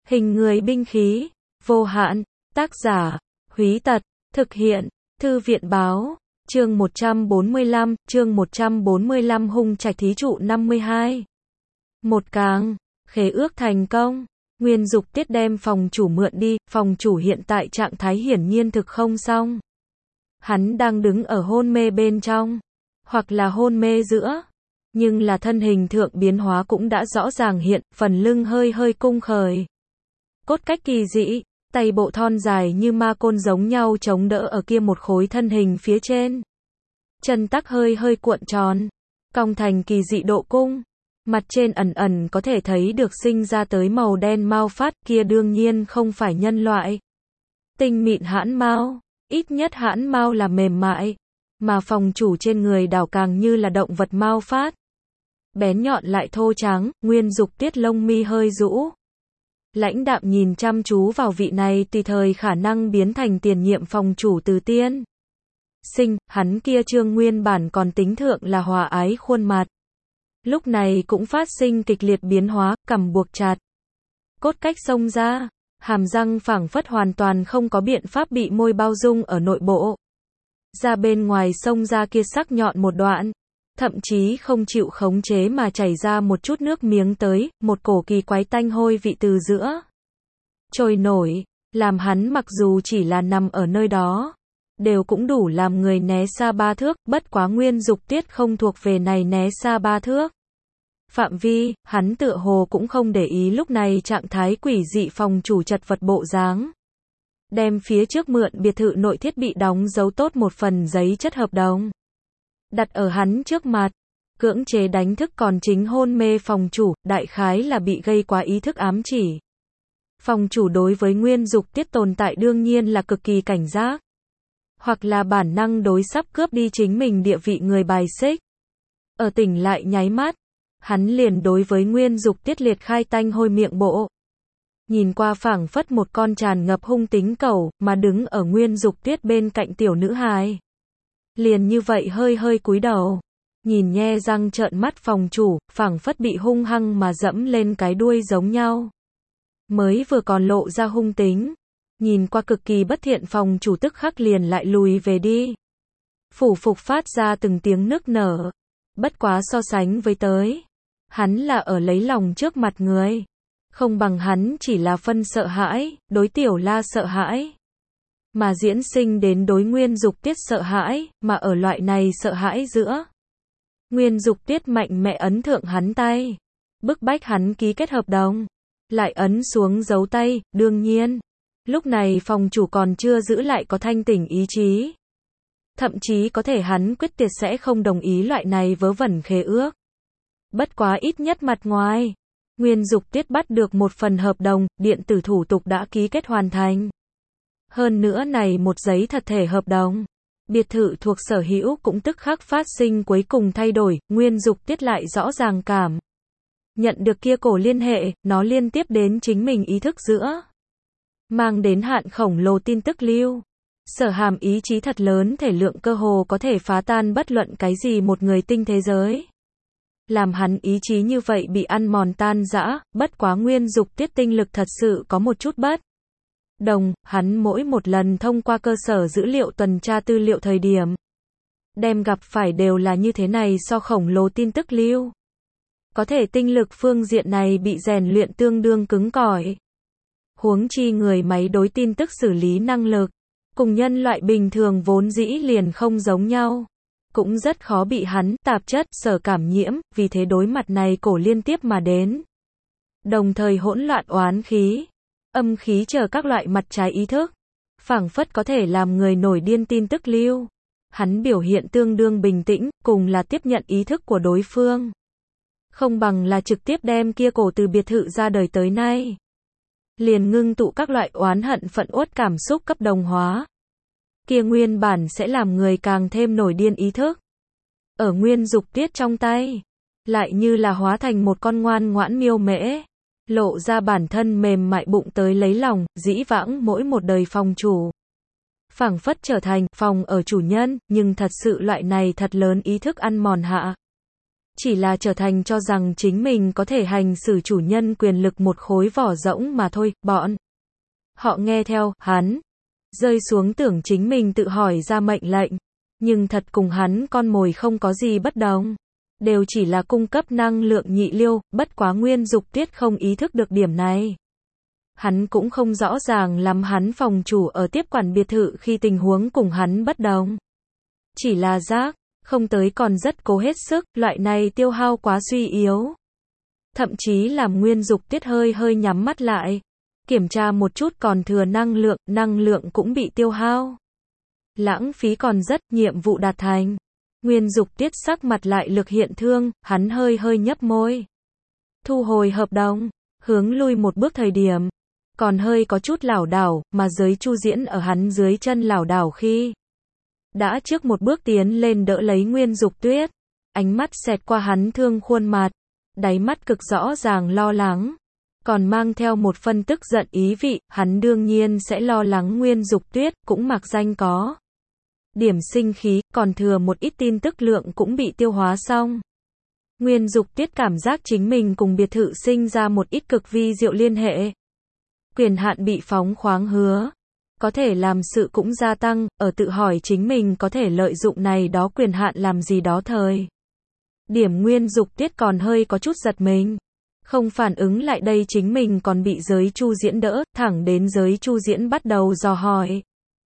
Hình người binh khí, vô hạn, tác giả, Húy Tật, thực hiện, Thư viện báo, chương 145, hung trạch thí trụ 52. Một càng, khế ước thành công, Nguyên Dục Tiết đem phòng chủ mượn đi, phòng chủ hiện tại trạng thái hiển nhiên thực không xong. Hắn đang đứng ở hôn mê bên trong, hoặc là hôn mê giữa, nhưng là thân hình thượng biến hóa cũng đã rõ ràng hiện, phần lưng hơi hơi cung khởi. Cốt cách kỳ dị, tay bộ thon dài như ma côn giống nhau chống đỡ ở kia một khối thân hình phía trên. Chân tắc hơi hơi cuộn tròn, cong thành kỳ dị độ cung. Mặt trên ẩn ẩn có thể thấy được sinh ra tới màu đen mao phát, kia đương nhiên không phải nhân loại. Tinh mịn hãn mao, ít nhất hãn mao là mềm mại, mà phòng chủ trên người đảo càng như là động vật mao phát. Bén nhọn lại thô trắng, Nguyên Dục Tiết lông mi hơi rũ. Lãnh đạm nhìn chăm chú vào vị này tùy thời khả năng biến thành tiền nhiệm phòng chủ Từ Tiên. Hắn kia trương nguyên bản còn tính thượng là hòa ái khuôn mặt. Lúc này cũng phát sinh kịch liệt biến hóa, cằm buộc chặt. Cốt cách xông ra, hàm răng phảng phất hoàn toàn không có biện pháp bị môi bao dung ở nội bộ. Ra bên ngoài xông ra kia sắc nhọn một đoạn, thậm chí không chịu khống chế mà chảy ra một chút nước miếng tới, một cổ kỳ quái tanh hôi vị từ giữa trôi nổi, làm hắn mặc dù chỉ là nằm ở nơi đó, đều cũng đủ làm người né xa 3 thước, bất quá Nguyên Dục Tiết không thuộc về này né xa 3 thước. Phạm vi, hắn tựa hồ cũng không để ý lúc này trạng thái quỷ dị phòng chủ chật vật bộ dáng. Đem phía trước mượn biệt thự nội thiết bị đóng dấu tốt một phần giấy chất hợp đồng. Đặt ở hắn trước mặt, cưỡng chế đánh thức còn chính hôn mê phòng chủ, đại khái là bị gây quá ý thức ám chỉ. Phòng chủ đối với Nguyên Dục Tiết tồn tại đương nhiên là cực kỳ cảnh giác. Hoặc là bản năng đối sắp cướp đi chính mình địa vị người bài xích. Ở tỉnh lại nháy mắt, hắn liền đối với Nguyên Dục Tiết liệt khai tanh hôi miệng bộ. Nhìn qua phảng phất một con tràn ngập hung tính cẩu, mà đứng ở Nguyên Dục Tiết bên cạnh tiểu nữ hài. Liền như vậy hơi hơi cúi đầu, nhìn nhe răng trợn mắt phòng chủ, phảng phất bị hung hăng mà dẫm lên cái đuôi giống nhau. Mới vừa còn lộ ra hung tính, nhìn qua cực kỳ bất thiện phòng chủ tức khắc liền lại lùi về đi. Phủ phục phát ra từng tiếng nức nở, bất quá so sánh với tới, hắn là ở lấy lòng trước mặt người. Không bằng hắn chỉ là phân sợ hãi, đối Tiểu La sợ hãi. Mà diễn sinh đến đối Nguyên Dục Tiết sợ hãi, mà ở loại này sợ hãi giữa. Nguyên Dục Tiết mạnh mẽ ấn thượng hắn tay, bức bách hắn ký kết hợp đồng, lại ấn xuống dấu tay, đương nhiên. Lúc này phòng chủ còn chưa giữ lại có thanh tỉnh ý chí. Thậm chí có thể hắn quyết tuyệt sẽ không đồng ý loại này vớ vẩn khế ước. Bất quá ít nhất mặt ngoài, Nguyên Dục Tiết bắt được một phần hợp đồng, điện tử thủ tục đã ký kết hoàn thành. Hơn nữa này một giấy thật thể hợp đồng, biệt thự thuộc sở hữu cũng tức khắc phát sinh cuối cùng thay đổi, Nguyên Dục Tiết lại rõ ràng cảm nhận được kia cổ liên hệ, nó liên tiếp đến chính mình ý thức giữa. Mang đến hạn khổng lồ tin tức lưu. Sở hàm ý chí thật lớn thể lượng cơ hồ có thể phá tan bất luận cái gì một người tinh thế giới. Làm hắn ý chí như vậy bị ăn mòn tan rã, bất quá Nguyên Dục Tiết tinh lực thật sự có một chút bất đồng, hắn mỗi một lần thông qua cơ sở dữ liệu tuần tra tư liệu thời điểm. Đem gặp phải đều là như thế này so khổng lồ tin tức lưu. Có thể tinh lực phương diện này bị rèn luyện tương đương cứng cỏi. Huống chi người máy đối tin tức xử lý năng lực, cùng nhân loại bình thường vốn dĩ liền không giống nhau. Cũng rất khó bị hắn, tạp chất, sở cảm nhiễm, vì thế đối mặt này cổ liên tiếp mà đến. Đồng thời hỗn loạn oán khí, âm khí chờ các loại mặt trái ý thức. Phảng phất có thể làm người nổi điên tin tức lưu. Hắn biểu hiện tương đương bình tĩnh, cùng là tiếp nhận ý thức của đối phương. Không bằng là trực tiếp đem kia cổ từ biệt thự ra đời tới nay. Liền ngưng tụ các loại oán hận phẫn uất cảm xúc cấp đồng hóa. Kia nguyên bản sẽ làm người càng thêm nổi điên ý thức. Ở Nguyên Dục Tiết trong tay, lại như là hóa thành một con ngoan ngoãn miêu mễ, lộ ra bản thân mềm mại bụng tới lấy lòng, dĩ vãng mỗi một đời phòng chủ. Phảng phất trở thành phòng ở chủ nhân, nhưng thật sự loại này thật lớn ý thức ăn mòn hạ. chỉ là trở thành cho rằng chính mình có thể hành xử chủ nhân quyền lực một khối vỏ rỗng mà thôi, bọn họ nghe theo hắn, rơi xuống tưởng chính mình tự hỏi ra mệnh lệnh, nhưng thật cùng hắn con mồi không có gì bất đồng, đều chỉ là cung cấp năng lượng nhị liêu, bất quá Nguyên Dục Tiết không ý thức được điểm này. Hắn cũng không rõ ràng lắm hắn phòng chủ ở tiếp quản biệt thự khi tình huống cùng hắn bất đồng. Chỉ là giác, không tới còn rất cố hết sức, loại này tiêu hao quá suy yếu. Thậm chí làm Nguyên Dục Tiết hơi hơi nhắm mắt lại, kiểm tra một chút còn thừa năng lượng cũng bị tiêu hao. Lãng phí còn rất, nhiệm vụ đạt thành. Nguyên Dục Tiết sắc mặt lại lực hiện thương, hắn hơi hơi nhấp môi. Thu hồi hợp đồng, hướng lui một bước thời điểm, còn hơi có chút lảo đảo, mà giới Chu Diễn ở hắn dưới chân lảo đảo khi đã trước một bước tiến lên đỡ lấy Nguyên Dục Tuyết, ánh mắt xẹt qua hắn thương khuôn mặt, đáy mắt cực rõ ràng lo lắng, còn mang theo một phân tức giận ý vị, hắn đương nhiên sẽ lo lắng Nguyên Dục Tuyết, cũng mặc danh có điểm sinh khí, còn thừa một ít tin tức lượng cũng bị tiêu hóa xong. Nguyên Dục Tuyết cảm giác chính mình cùng biệt thự sinh ra một ít cực vi diệu liên hệ. Quyền hạn bị phóng khoáng hứa, có thể làm sự cũng gia tăng, ở tự hỏi chính mình có thể lợi dụng này đó quyền hạn làm gì đó thời điểm Nguyên Dục Tiết còn hơi có chút giật mình, không phản ứng lại đây chính mình còn bị giới Chu Diễn đỡ, thẳng đến giới Chu Diễn bắt đầu dò hỏi.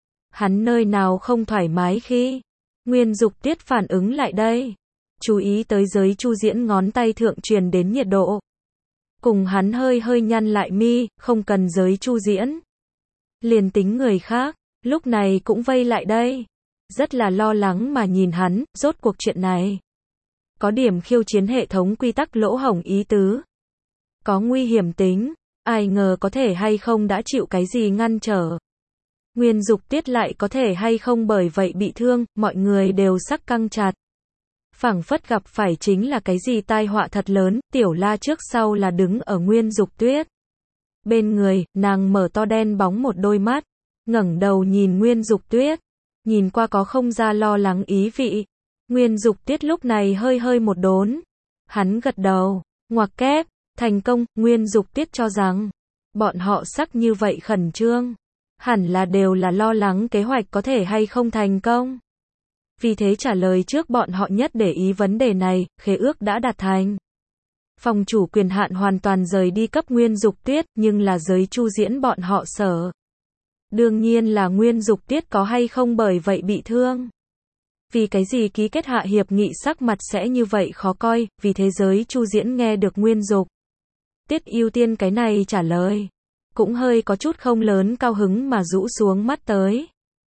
Hắn nơi nào không thoải mái khi Nguyên Dục Tiết phản ứng lại đây, chú ý tới giới Chu Diễn ngón tay thượng truyền đến nhiệt độ. Cùng hắn hơi hơi nhăn lại mi, không cần giới Chu Diễn. Liền tính người khác, lúc này cũng vây lại đây. Rất là lo lắng mà nhìn hắn, rốt cuộc chuyện này. Có điểm khiêu chiến hệ thống quy tắc lỗ hổng ý tứ. Có nguy hiểm tính, ai ngờ có thể hay không đã chịu cái gì ngăn trở. Nguyên Dục Tiết lại có thể hay không bởi vậy bị thương, mọi người đều sắc căng chặt. Phảng phất gặp phải chính là cái gì tai họa thật lớn, Tiểu La trước sau là đứng ở Nguyên Dục Tuyết bên người, nàng mở to đen bóng một đôi mắt, ngẩng đầu nhìn Nguyên Dục Tuyết, nhìn qua có không ra lo lắng ý vị. Nguyên Dục Tiết lúc này hơi hơi một đốn, hắn gật đầu, ngoặc kép, thành công. Nguyên Dục Tiết cho rằng bọn họ sắc như vậy khẩn trương, hẳn là đều là lo lắng kế hoạch có thể hay không thành công. Vì thế trả lời trước bọn họ nhất để ý vấn đề này, khế ước đã đạt thành. Phòng chủ quyền hạn hoàn toàn rời đi cấp Nguyên Dục Tiết, nhưng là giới Chu Diễn bọn họ sở. Đương nhiên là Nguyên Dục Tiết có hay không bởi vậy bị thương. Vì cái gì ký kết hạ hiệp nghị sắc mặt sẽ như vậy khó coi, vì thế giới Chu Diễn nghe được Nguyên Dục Tiết ưu tiên cái này trả lời. Cũng hơi có chút không lớn cao hứng mà rũ xuống mắt tới.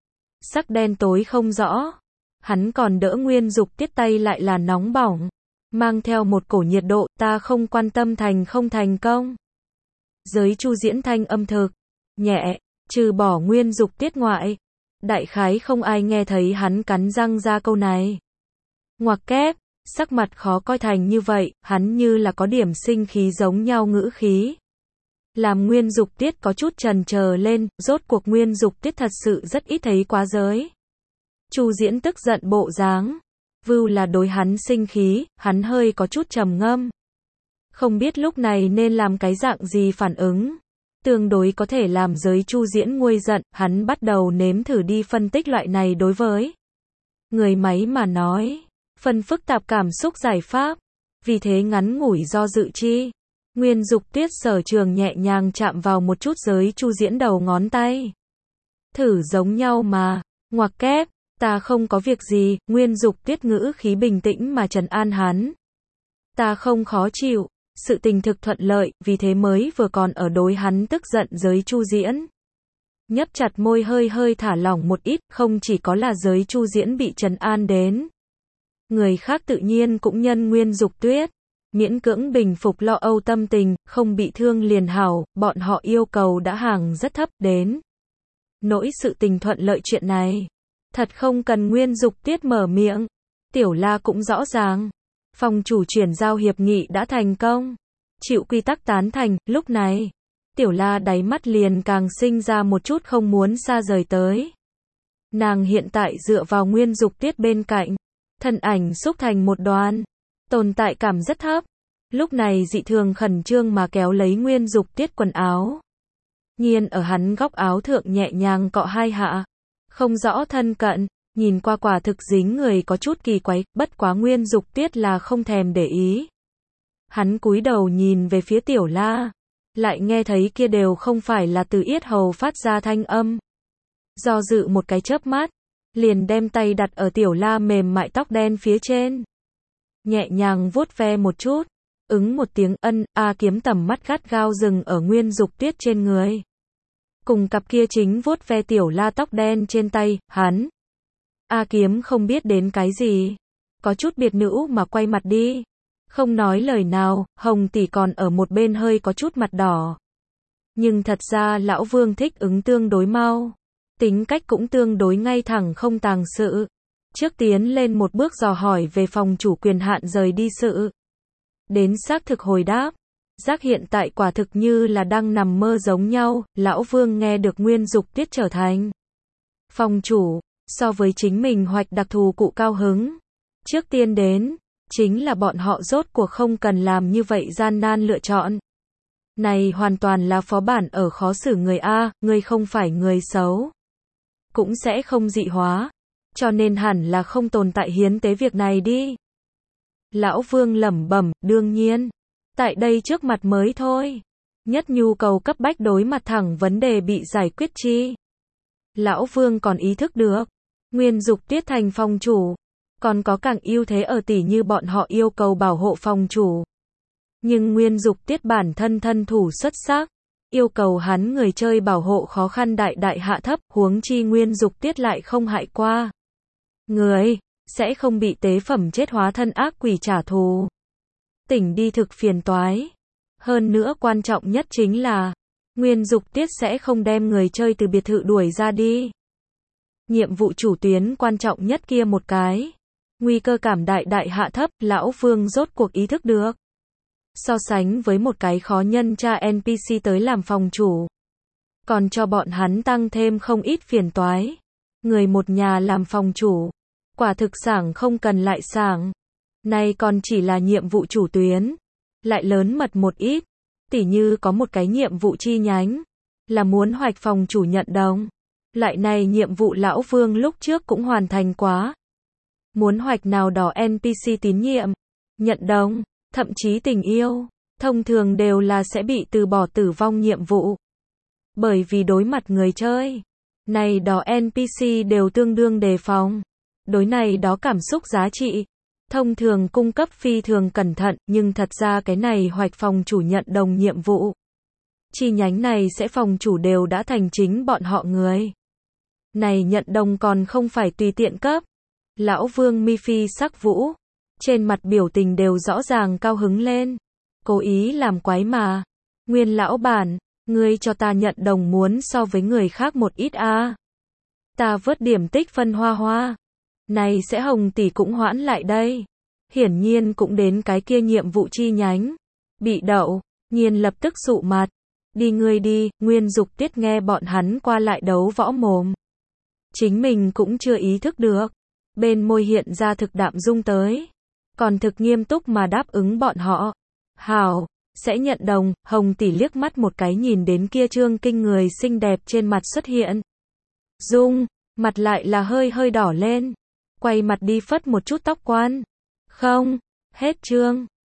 Sắc đen tối không rõ. Hắn còn đỡ Nguyên Dục Tiết tay lại là nóng bỏng, mang theo một cổ nhiệt độ, ta không quan tâm thành không thành công. Giới Chu Diễn thanh âm thực nhẹ, trừ bỏ Nguyên Dục Tiết ngoại, đại khái không ai nghe thấy hắn cắn răng ra câu này. Ngoặc kép, sắc mặt khó coi thành như vậy, hắn như là có điểm sinh khí giống nhau ngữ khí. Làm Nguyên Dục Tiết có chút chần chờ lên, rốt cuộc Nguyên Dục Tiết thật sự rất ít thấy quá giới. Chu Diễn tức giận bộ dáng, vưu là đối hắn sinh khí, hắn hơi có chút trầm ngâm. Không biết lúc này nên làm cái dạng gì phản ứng. Tương đối có thể làm giới Chu Diễn nguôi giận, hắn bắt đầu nếm thử đi phân tích loại này đối với người máy mà nói. Phân phức tạp cảm xúc giải pháp. Vì thế ngắn ngủi do dự chi. Nguyên Dục Tiết sở trường nhẹ nhàng chạm vào một chút giới Chu Diễn đầu ngón tay. Thử giống nhau mà, ngoặc kép. Ta không có việc gì, Nguyên Dục Tiết ngữ khí bình tĩnh mà trấn an hắn. Ta không khó chịu, sự tình thực thuận lợi, vì thế mới vừa còn ở đối hắn tức giận giới Chu Diễn. Nhấp chặt môi hơi hơi thả lỏng một ít, không chỉ có là giới Chu Diễn bị trấn an đến. Người khác tự nhiên cũng nhân Nguyên Dục Tuyết, miễn cưỡng bình phục lo âu tâm tình, không bị thương liền hảo, bọn họ yêu cầu đã hàng rất thấp đến. Nỗi sự tình thuận lợi chuyện này. Thật không cần Nguyên Dục Tiết mở miệng. Tiểu La cũng rõ ràng. Phòng chủ chuyển giao hiệp nghị đã thành công. Chịu quy tắc tán thành, lúc này. Tiểu La đáy mắt liền càng sinh ra một chút không muốn xa rời tới. Nàng hiện tại dựa vào Nguyên Dục Tiết bên cạnh. Thân ảnh xúc thành một đoàn. tồn tại cảm rất thấp. Lúc này dị thường khẩn trương mà kéo lấy Nguyên Dục Tiết quần áo. Nhiên ở hắn góc áo thượng nhẹ nhàng cọ hai hạ. Không rõ thân cận, nhìn qua quả thực dính người có chút kỳ quái, bất quá Nguyên Dục Tiết là không thèm để ý. Hắn cúi đầu nhìn về phía Tiểu La, lại nghe thấy kia đều không phải là từ yết hầu phát ra thanh âm. Do dự một cái chớp mắt, liền đem tay đặt ở Tiểu La mềm mại tóc đen phía trên. Nhẹ nhàng vuốt ve một chút, ứng một tiếng ân, A Kiếm tầm mắt gắt gao dừng ở Nguyên Dục Tiết trên người. Cùng cặp kia chính vuốt ve Tiểu La tóc đen trên tay, hắn. A Kiếm không biết đến cái gì. Có chút biệt nữ mà quay mặt đi. Không nói lời nào, Hồng tỷ còn ở một bên hơi có chút mặt đỏ. Nhưng thật ra lão Vương thích ứng tương đối mau. Tính cách cũng tương đối ngay thẳng không tàng sự. Trước tiến lên một bước dò hỏi về phòng chủ quyền hạn rời đi sự. Đến xác thực hồi đáp. Giác hiện tại quả thực như là đang nằm mơ giống nhau, lão Vương nghe được Nguyên Dục Tiết trở thành phòng chủ, so với chính mình hoạch đặc thù cụ cao hứng. Trước tiên đến, chính là bọn họ rốt cuộc không cần làm như vậy gian nan lựa chọn. Này hoàn toàn là phó bản ở khó xử người A, người không phải người xấu. Cũng sẽ không dị hóa. Cho nên hẳn là không tồn tại hiến tế việc này đi. Lão Vương lẩm bẩm, đương nhiên. Tại đây trước mặt mới thôi. Nhất nhu cầu cấp bách đối mặt thẳng vấn đề bị giải quyết chi. Lão Vương còn ý thức được. Nguyên Dục Tiết thành phòng chủ. Còn có càng ưu thế ở tỉ như bọn họ yêu cầu bảo hộ phòng chủ. Nhưng Nguyên Dục Tiết bản thân thân thủ xuất sắc. Yêu cầu hắn người chơi bảo hộ khó khăn đại đại hạ thấp, huống chi Nguyên Dục Tiết lại không hại qua. Người, sẽ không bị tế phẩm chết hóa thân ác quỷ trả thù. Tỉnh đi thực phiền toái. Hơn nữa quan trọng nhất chính là, Nguyên Dục Tiết sẽ không đem người chơi từ biệt thự đuổi ra đi. Nhiệm vụ chủ tuyến quan trọng nhất kia một cái. Nguy cơ cảm đại đại hạ thấp, lão Vương rốt cuộc ý thức được. So sánh với một cái khó nhân tra NPC tới làm phòng chủ. Còn cho bọn hắn tăng thêm không ít phiền toái. Người một nhà làm phòng chủ. Quả thực sảng không cần lại sảng. Này còn chỉ là nhiệm vụ chủ tuyến. Lại lớn mật một ít. Tỉ như có một cái nhiệm vụ chi nhánh. Là muốn hoạch phòng chủ nhận đồng. Lại này nhiệm vụ lão Vương lúc trước cũng hoàn thành quá. Muốn hoạch nào đó NPC tín nhiệm. Nhận đồng. Thậm chí tình yêu. Thông thường đều là sẽ bị từ bỏ tử vong nhiệm vụ. Bởi vì đối mặt người chơi. Này đó NPC đều tương đương đề phòng. Đối này đó cảm xúc giá trị. Thông thường cung cấp phi thường cẩn thận, nhưng thật ra cái này hoạch phòng chủ nhận đồng nhiệm vụ. Chi nhánh này sẽ phòng chủ đều đã thành chính bọn họ người. Này nhận đồng còn không phải tùy tiện cấp. Lão Vương mi phi sắc vũ. Trên mặt biểu tình đều rõ ràng cao hứng lên. Cố ý làm quái mà. Nguyên lão bản, ngươi cho ta nhận đồng muốn so với người khác một ít a. Ta vớt điểm tích phân hoa hoa. Này sẽ Hồng tỷ cũng hoãn lại đây. Hiển nhiên cũng đến cái kia nhiệm vụ chi nhánh. Bị đậu, Nhiên lập tức sụ mặt. Đi ngươi đi, Nguyên Dục Tiết nghe bọn hắn qua lại đấu võ mồm. Chính mình cũng chưa ý thức được. Bên môi hiện ra thực đạm dung tới. Còn thực nghiêm túc mà đáp ứng bọn họ. Hảo, sẽ nhận đồng, Hồng tỷ liếc mắt một cái nhìn đến kia trương kinh người xinh đẹp trên mặt xuất hiện. Dung, mặt lại là hơi hơi đỏ lên. Quay mặt đi phất một chút tóc quan. Không, hết chương.